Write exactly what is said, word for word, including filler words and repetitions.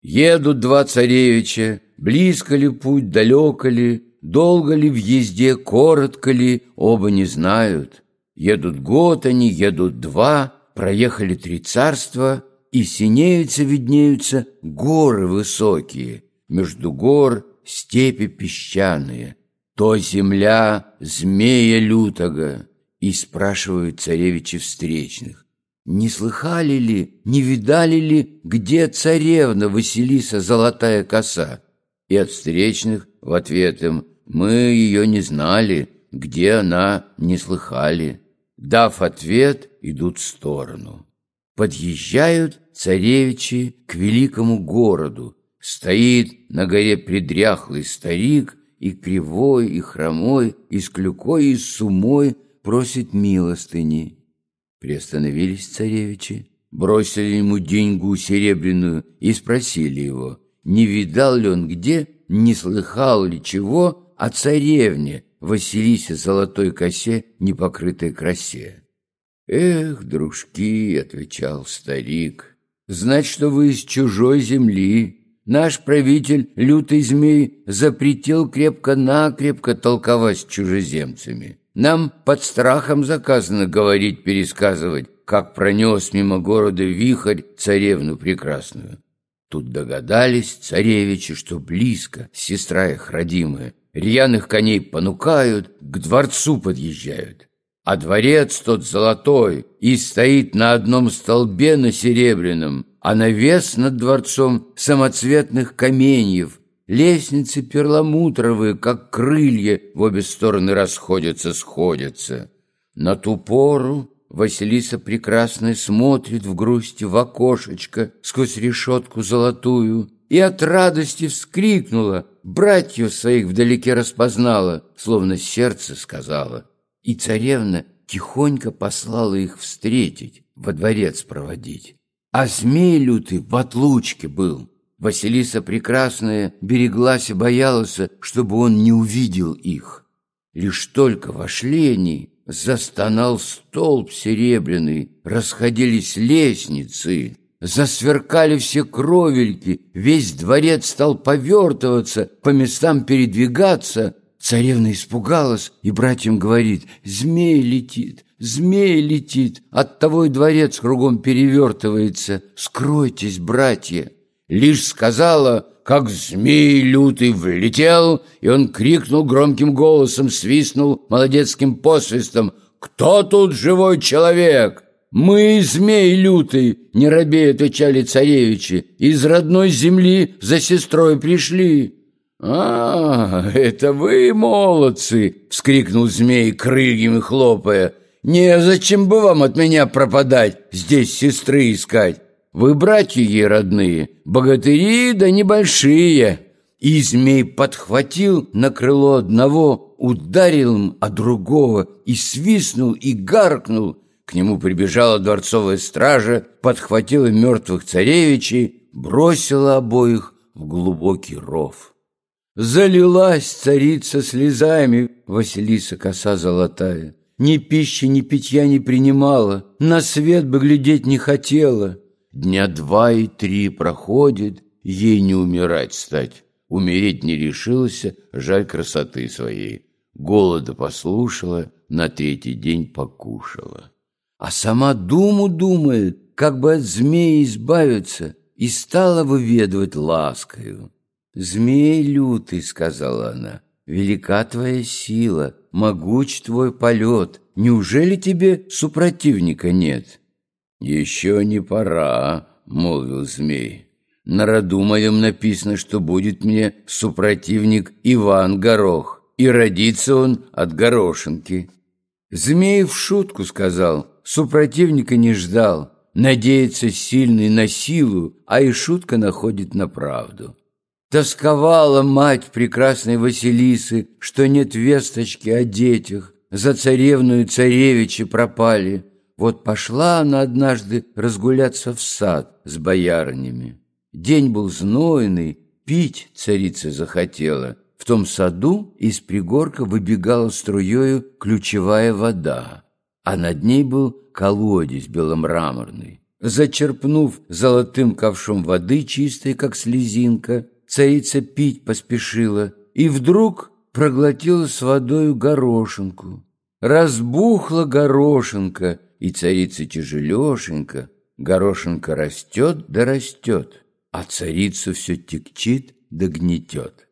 Едут два царевича, близко ли путь, далеко ли, долго ли в езде, коротко ли, оба не знают. Едут год они, едут два, проехали три царства, и синеются, виднеются горы высокие, между гор степи песчаные. То земля змея лютого. И спрашивают царевичи встречных: не слыхали ли, не видали ли, где царевна Василиса Золотая Коса? И от встречных в ответ им: мы ее не знали, где она, не слыхали. Дав ответ, идут в сторону. Подъезжают царевичи к великому городу. Стоит на горе предряхлый старик, и кривой, и хромой, и с клюкой, и с сумой просит милостыни. Приостановились царевичи, бросили ему деньгу серебряную и спросили его, не видал ли он где, не слыхал ли чего о царевне Василисе Золотой Косе, непокрытой красе. «Эх, дружки, — отвечал старик, — знать, что вы из чужой земли. Наш правитель, лютый змей, запретил крепко-накрепко толковать с чужеземцами. Нам под страхом заказано говорить, пересказывать, как пронес мимо города вихрь царевну прекрасную». Тут догадались царевичи, что близко сестра их родимая. Рьяных коней понукают, к дворцу подъезжают. А дворец тот золотой и стоит на одном столбе на серебряном, а навес над дворцом самоцветных каменьев. Лестницы перламутровые, как крылья, в обе стороны расходятся-сходятся. На ту пору Василиса Прекрасная смотрит в грусти в окошечко сквозь решетку золотую и от радости вскрикнула, братьев своих вдалеке распознала, словно сердце сказала. И царевна тихонько послала их встретить, во дворец проводить. А змей лютый в отлучке был. Василиса Прекрасная береглась и боялась, чтобы он не увидел их. Лишь только вошли они, застонал столб серебряный, расходились лестницы, засверкали все кровельки, весь дворец стал повертываться, по местам передвигаться. Царевна испугалась и братьям говорит: «Змей летит, змей летит, оттого и дворец кругом перевертывается, скройтесь, братья». Лишь сказала, как змей лютый влетел, и он крикнул громким голосом, свистнул молодецким посвистом: «Кто тут живой человек?» «Мы, змей лютый, — не робея отвечали царевичи, — из родной земли за сестрой пришли». «А, это вы, молодцы! — вскрикнул змей, крыльями хлопая. — Незачем бы вам от меня пропадать, здесь сестры искать. Вы братья ей родные, богатыри да небольшие». И змей подхватил на крыло одного, ударил им о другого, и свистнул, и гаркнул. К нему прибежала дворцовая стража, подхватила мертвых царевичей, бросила обоих в глубокий ров. Залилась царица слезами, Василиса Коса Золотая. Ни пищи, ни питья не принимала, на свет бы глядеть не хотела. Дня два и три проходит, ей не умирать стать. Умереть не решилась, жаль красоты своей. Голода послушала, на третий день покушала. А сама думу думает, как бы от змеи избавиться, и стала выведывать ласкою. «Змей лютый, — сказала она, — велика твоя сила, могуч твой полет. Неужели тебе супротивника нет?» «Еще не пора, — молвил змей. На роду моем написано, что будет мне супротивник Иван Горох, и родится он от горошинки». Змей в шутку сказал, супротивника не ждал, надеется сильный на силу, а и шутка находит на правду. Тосковала мать прекрасной Василисы, что нет весточки о детях, за царевну и царевичи пропали. Вот пошла она однажды разгуляться в сад с боярынями. День был знойный, пить царица захотела. В том саду из пригорка выбегала струею ключевая вода, а над ней был колодец беломраморный. Зачерпнув золотым ковшом воды, чистой, как слезинка, царица пить поспешила и вдруг проглотила с водою горошинку. Разбухла горошинка, и царица тяжелешенька. Горошинка растет да растет, а царицу все тягчит да гнетет.